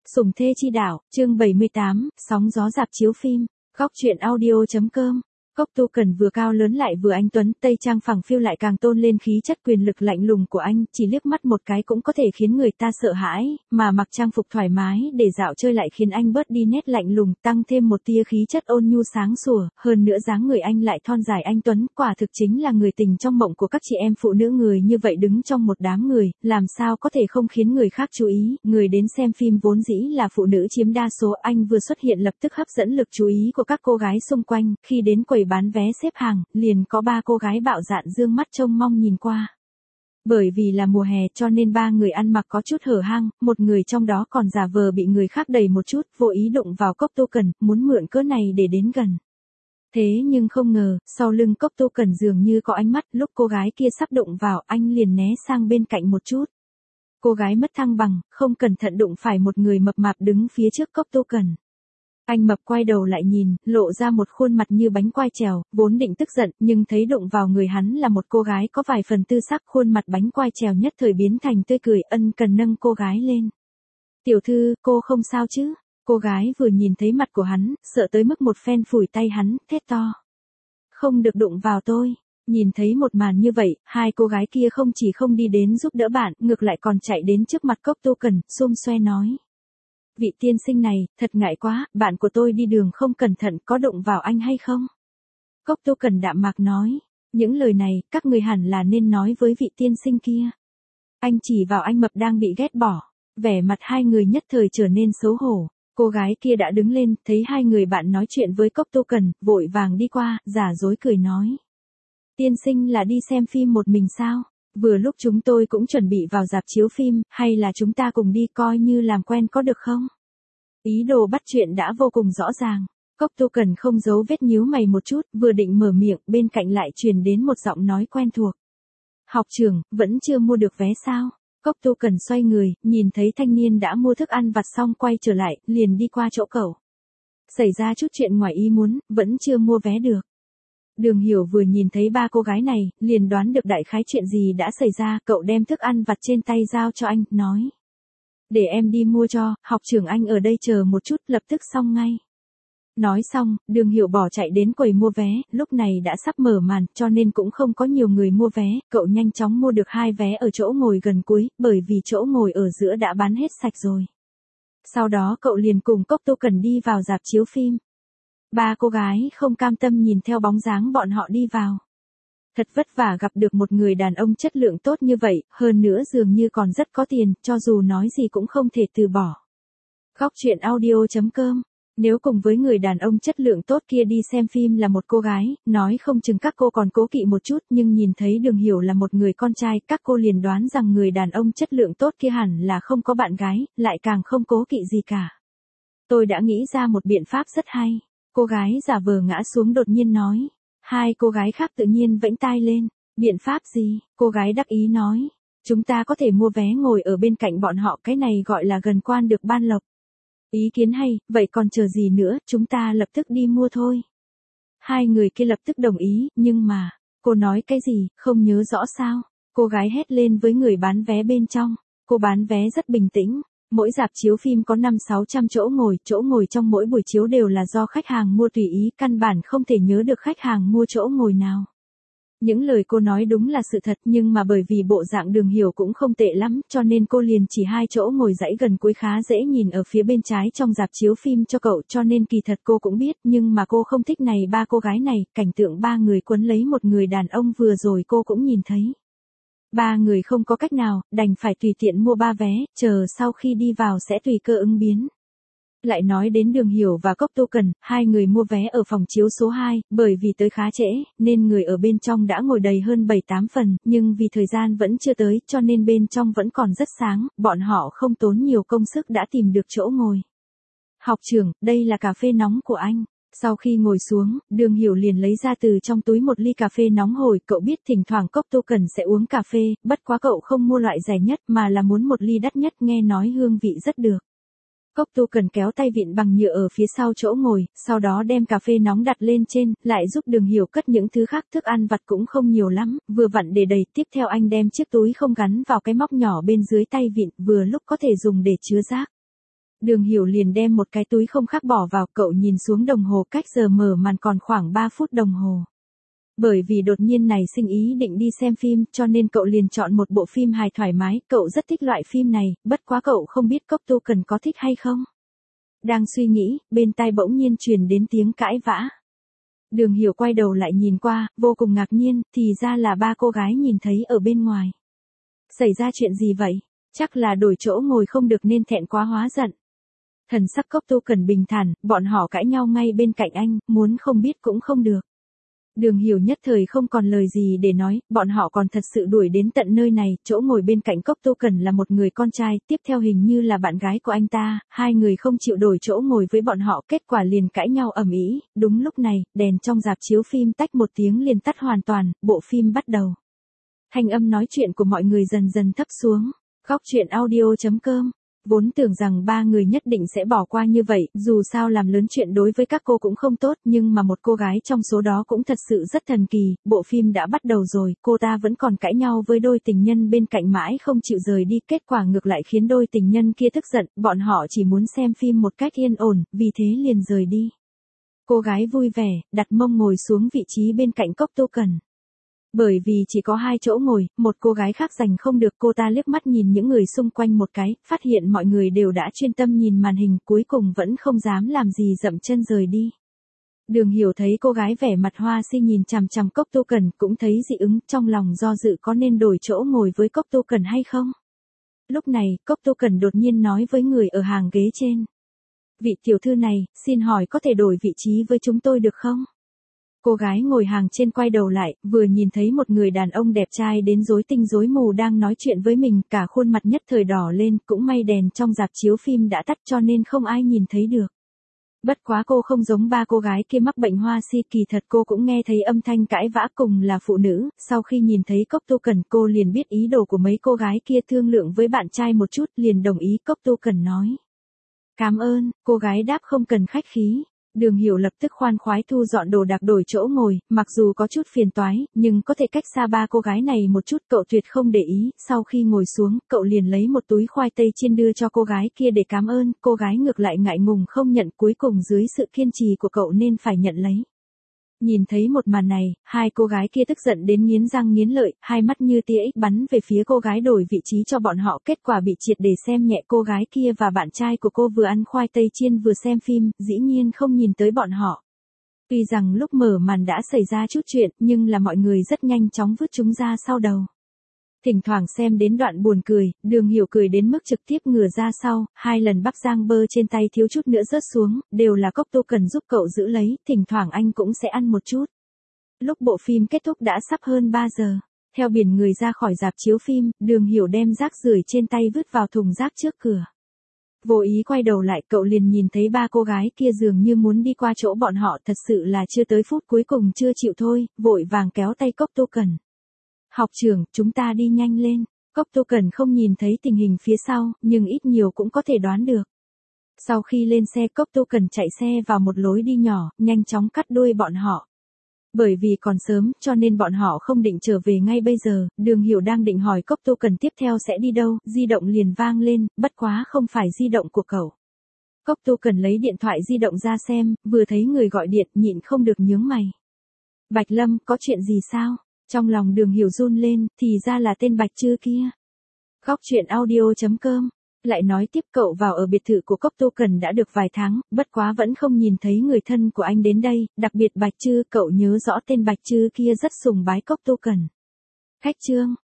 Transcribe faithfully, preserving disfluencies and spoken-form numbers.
Sủng thê chi đạo, chương bảy mươi tám, sóng gió rạp chiếu phim, góc truyện audio chấm com. Cốc Tu Cần vừa cao lớn lại vừa anh tuấn, tây trang phẳng phiu lại càng tôn lên khí chất quyền lực lạnh lùng của anh, chỉ liếc mắt một cái cũng có thể khiến người ta sợ hãi, mà mặc trang phục thoải mái để dạo chơi lại khiến anh bớt đi nét lạnh lùng, tăng thêm một tia khí chất ôn nhu sáng sủa, hơn nữa dáng người anh lại thon dài anh tuấn, quả thực chính là người tình trong mộng của các chị em phụ nữ. Người như vậy đứng trong một đám người, làm sao có thể không khiến người khác chú ý, người đến xem phim vốn dĩ là phụ nữ chiếm đa số, anh vừa xuất hiện lập tức hấp dẫn lực chú ý của các cô gái xung quanh, khi đến quầy bán vé xếp hàng, liền có ba cô gái bạo dạn dương mắt trông mong nhìn qua. Bởi vì là mùa hè cho nên ba người ăn mặc có chút hở hang, một người trong đó còn giả vờ bị người khác đẩy một chút, vô ý đụng vào Cốc Tu Cần, muốn mượn cớ này để đến gần. Thế nhưng không ngờ, sau lưng Cốc Tu Cần dường như có ánh mắt, lúc cô gái kia sắp đụng vào, anh liền né sang bên cạnh một chút. Cô gái mất thăng bằng, không cẩn thận đụng phải một người mập mạp đứng phía trước Cốc Tu Cần. Anh mập quay đầu lại nhìn, lộ ra một khuôn mặt như bánh quai trèo, vốn định tức giận, nhưng thấy đụng vào người hắn là một cô gái có vài phần tư sắc, khuôn mặt bánh quai trèo nhất thời biến thành tươi cười, ân cần nâng cô gái lên. Tiểu thư, cô không sao chứ? Cô gái vừa nhìn thấy mặt của hắn, sợ tới mức một phen phủi tay hắn, thét to. Không được đụng vào tôi. Nhìn thấy một màn như vậy, hai cô gái kia không chỉ không đi đến giúp đỡ bạn, ngược lại còn chạy đến trước mặt Cốc Tu Cần, xum xoe nói. Vị tiên sinh này, thật ngại quá, bạn của tôi đi đường không cẩn thận, có đụng vào anh hay không? Cốc Tu Cần đạm mạc nói, những lời này, các người hẳn là nên nói với vị tiên sinh kia. Anh chỉ vào anh mập đang bị ghét bỏ, vẻ mặt hai người nhất thời trở nên xấu hổ. Cô gái kia đã đứng lên, thấy hai người bạn nói chuyện với Cốc Tu Cần, vội vàng đi qua, giả dối cười nói. Tiên sinh là đi xem phim một mình sao? Vừa lúc chúng tôi cũng chuẩn bị vào rạp chiếu phim, hay là chúng ta cùng đi coi như làm quen có được không? Ý đồ bắt chuyện đã vô cùng rõ ràng. Cốc Tu Cần không giấu vết nhíu mày một chút, vừa định mở miệng, bên cạnh lại truyền đến một giọng nói quen thuộc. Học trưởng, vẫn chưa mua được vé sao? Cốc Tu Cần xoay người, nhìn thấy thanh niên đã mua thức ăn vặt xong quay trở lại, liền đi qua chỗ cậu. Xảy ra chút chuyện ngoài ý muốn, vẫn chưa mua vé được. Đường Hiểu vừa nhìn thấy ba cô gái này, liền đoán được đại khái chuyện gì đã xảy ra, cậu đem thức ăn vặt trên tay giao cho anh, nói. Để em đi mua cho, học trưởng anh ở đây chờ một chút, lập tức xong ngay. Nói xong, Đường Hiểu bỏ chạy đến quầy mua vé, lúc này đã sắp mở màn, cho nên cũng không có nhiều người mua vé, cậu nhanh chóng mua được hai vé ở chỗ ngồi gần cuối, bởi vì chỗ ngồi ở giữa đã bán hết sạch rồi. Sau đó cậu liền cùng Cốc Tu Cần đi vào rạp chiếu phim. Ba cô gái không cam tâm nhìn theo bóng dáng bọn họ đi vào. Thật vất vả gặp được một người đàn ông chất lượng tốt như vậy, hơn nữa dường như còn rất có tiền, cho dù nói gì cũng không thể từ bỏ. Góc truyện audio chấm com. Nếu cùng với người đàn ông chất lượng tốt kia đi xem phim là một cô gái, nói không chừng các cô còn cố kỵ một chút, nhưng nhìn thấy Đường Hiểu là một người con trai, các cô liền đoán rằng người đàn ông chất lượng tốt kia hẳn là không có bạn gái, lại càng không cố kỵ gì cả. Tôi đã nghĩ ra một biện pháp rất hay. Cô gái giả vờ ngã xuống đột nhiên nói. Hai cô gái khác tự nhiên vẫy tai lên. Biện pháp gì? Cô gái đắc ý nói. Chúng ta có thể mua vé ngồi ở bên cạnh bọn họ, cái này gọi là gần quan được ban lộc. Ý kiến hay, vậy còn chờ gì nữa, chúng ta lập tức đi mua thôi. Hai người kia lập tức đồng ý, nhưng mà, cô nói cái gì, không nhớ rõ sao? Cô gái hét lên với người bán vé bên trong. Cô bán vé rất bình tĩnh. Mỗi rạp chiếu phim có năm sáu trăm chỗ ngồi, chỗ ngồi trong mỗi buổi chiếu đều là do khách hàng mua tùy ý, căn bản không thể nhớ được khách hàng mua chỗ ngồi nào. Những lời cô nói đúng là sự thật, nhưng mà bởi vì bộ dạng Đường Hiểu cũng không tệ lắm, cho nên cô liền chỉ hai chỗ ngồi dãy gần cuối khá dễ nhìn ở phía bên trái trong rạp chiếu phim cho cậu, cho nên kỳ thật cô cũng biết, nhưng mà cô không thích này ba cô gái này, cảnh tượng ba người quấn lấy một người đàn ông vừa rồi cô cũng nhìn thấy. Ba người không có cách nào, đành phải tùy tiện mua ba vé, chờ sau khi đi vào sẽ tùy cơ ứng biến. Lại nói đến Đường Hiểu và Cốc Tu Cần, hai người mua vé ở phòng chiếu số hai, bởi vì tới khá trễ, nên người ở bên trong đã ngồi đầy hơn bảy tám phần, nhưng vì thời gian vẫn chưa tới, cho nên bên trong vẫn còn rất sáng, bọn họ không tốn nhiều công sức đã tìm được chỗ ngồi. Học trưởng, đây là cà phê nóng của anh. Sau khi ngồi xuống, Đường Hiểu liền lấy ra từ trong túi một ly cà phê nóng hổi, cậu biết thỉnh thoảng Cốc Tu Cần sẽ uống cà phê, bất quá cậu không mua loại rẻ nhất mà là muốn một ly đắt nhất, nghe nói hương vị rất được. Cốc Tu Cần kéo tay vịn bằng nhựa ở phía sau chỗ ngồi, sau đó đem cà phê nóng đặt lên trên, lại giúp Đường Hiểu cất những thứ khác, thức ăn vặt cũng không nhiều lắm, vừa vặn để đầy, tiếp theo anh đem chiếc túi không gắn vào cái móc nhỏ bên dưới tay vịn, vừa lúc có thể dùng để chứa rác. Đường Hiểu liền đem một cái túi không khác bỏ vào, cậu nhìn xuống đồng hồ, cách giờ mở màn còn khoảng ba phút đồng hồ. Bởi vì đột nhiên này sinh ý định đi xem phim, cho nên cậu liền chọn một bộ phim hài thoải mái, cậu rất thích loại phim này, bất quá cậu không biết Cốc Tu Cần có thích hay không. Đang suy nghĩ, bên tai bỗng nhiên truyền đến tiếng cãi vã. Đường Hiểu quay đầu lại nhìn qua, vô cùng ngạc nhiên, thì ra là ba cô gái nhìn thấy ở bên ngoài. Xảy ra chuyện gì vậy? Chắc là đổi chỗ ngồi không được nên thẹn quá hóa giận. Thần sắc Cốc Tu Cần bình thản, bọn họ cãi nhau ngay bên cạnh anh, muốn không biết cũng không được. Đường Hiểu nhất thời không còn lời gì để nói, bọn họ còn thật sự đuổi đến tận nơi này, chỗ ngồi bên cạnh Cốc Tu Cần là một người con trai, tiếp theo hình như là bạn gái của anh ta, hai người không chịu đổi chỗ ngồi với bọn họ, kết quả liền cãi nhau ầm ĩ. Đúng lúc này, đèn trong rạp chiếu phim tách một tiếng liền tắt hoàn toàn, bộ phim bắt đầu. Thanh âm nói chuyện của mọi người dần dần thấp xuống. Góc truyện audio chấm com. Vốn tưởng rằng ba người nhất định sẽ bỏ qua như vậy, dù sao làm lớn chuyện đối với các cô cũng không tốt, nhưng mà một cô gái trong số đó cũng thật sự rất thần kỳ, bộ phim đã bắt đầu rồi, cô ta vẫn còn cãi nhau với đôi tình nhân bên cạnh mãi không chịu rời đi, kết quả ngược lại khiến đôi tình nhân kia tức giận, bọn họ chỉ muốn xem phim một cách yên ổn, vì thế liền rời đi. Cô gái vui vẻ, đặt mông ngồi xuống vị trí bên cạnh Cốc Tu Cần. Bởi vì chỉ có hai chỗ ngồi, một cô gái khác giành không được, cô ta liếc mắt nhìn những người xung quanh một cái, phát hiện mọi người đều đã chuyên tâm nhìn màn hình, cuối cùng vẫn không dám làm gì dậm chân rời đi. Đường Hiểu thấy cô gái vẻ mặt hoa si nhìn chằm chằm Cốc Tu Cần, cũng thấy dị ứng, trong lòng do dự có nên đổi chỗ ngồi với Cốc Tu Cần hay không. Lúc này, Cốc Tu Cần đột nhiên nói với người ở hàng ghế trên. Vị tiểu thư này, xin hỏi có thể đổi vị trí với chúng tôi được không? Cô gái ngồi hàng trên quay đầu lại, vừa nhìn thấy một người đàn ông đẹp trai đến rối tinh rối mù đang nói chuyện với mình, cả khuôn mặt nhất thời đỏ lên, cũng may đèn trong rạp chiếu phim đã tắt cho nên không ai nhìn thấy được. Bất quá cô không giống ba cô gái kia mắc bệnh hoa si, kỳ thật cô cũng nghe thấy âm thanh cãi vã, cùng là phụ nữ, sau khi nhìn thấy Cốc Tu Cần cô liền biết ý đồ của mấy cô gái kia, thương lượng với bạn trai một chút liền đồng ý. Cốc Tu Cần nói. Cảm ơn, cô gái đáp không cần khách khí. Đường Hiểu lập tức khoan khoái thu dọn đồ đạc đổi chỗ ngồi, mặc dù có chút phiền toái, nhưng có thể cách xa ba cô gái này một chút, cậu tuyệt không để ý, sau khi ngồi xuống, cậu liền lấy một túi khoai tây chiên đưa cho cô gái kia để cảm ơn, cô gái ngược lại ngại ngùng không nhận, cuối cùng dưới sự kiên trì của cậu nên phải nhận lấy. Nhìn thấy một màn này, hai cô gái kia tức giận đến nghiến răng nghiến lợi, hai mắt như tia ích bắn về phía cô gái đổi vị trí cho bọn họ, kết quả bị triệt để xem nhẹ. Cô gái kia và bạn trai của cô vừa ăn khoai tây chiên vừa xem phim, dĩ nhiên không nhìn tới bọn họ. Tuy rằng lúc mở màn đã xảy ra chút chuyện, nhưng là mọi người rất nhanh chóng vứt chúng ra sau đầu. Thỉnh thoảng xem đến đoạn buồn cười, Đường Hiểu cười đến mức trực tiếp ngửa ra sau, hai lần bắp rang bơ trên tay thiếu chút nữa rớt xuống, đều là Cốc Tu Cần giúp cậu giữ lấy, thỉnh thoảng anh cũng sẽ ăn một chút. Lúc bộ phim kết thúc đã sắp hơn ba giờ, theo biển người ra khỏi rạp chiếu phim, Đường Hiểu đem rác rưởi trên tay vứt vào thùng rác trước cửa. Vô ý quay đầu lại, cậu liền nhìn thấy ba cô gái kia dường như muốn đi qua chỗ bọn họ, thật sự là chưa tới phút cuối cùng chưa chịu thôi, vội vàng kéo tay Cốc Tu Cần. Học trưởng, chúng ta đi nhanh lên. Cốc Tu Cần không nhìn thấy tình hình phía sau, nhưng ít nhiều cũng có thể đoán được. Sau khi lên xe, Cốc Tu Cần chạy xe vào một lối đi nhỏ, nhanh chóng cắt đuôi bọn họ. Bởi vì còn sớm, cho nên bọn họ không định trở về ngay bây giờ, Đường Hiểu đang định hỏi Cốc Tu Cần tiếp theo sẽ đi đâu, di động liền vang lên, bất quá không phải di động của cậu. Cốc Tu Cần lấy điện thoại di động ra xem, vừa thấy người gọi điện, nhịn không được nhướng mày. Bạch Lâm, có chuyện gì sao? Trong lòng Đường Hiểu run lên, thì ra là tên Bạch Trư kia. Góc truyện audio chấm com. Lại nói tiếp, cậu vào ở biệt thự của Cốc Tu Cần đã được vài tháng, bất quá vẫn không nhìn thấy người thân của anh đến đây, đặc biệt Bạch Trư, cậu nhớ rõ tên Bạch Trư kia rất sùng bái Cốc Tu Cần. Khách Trương,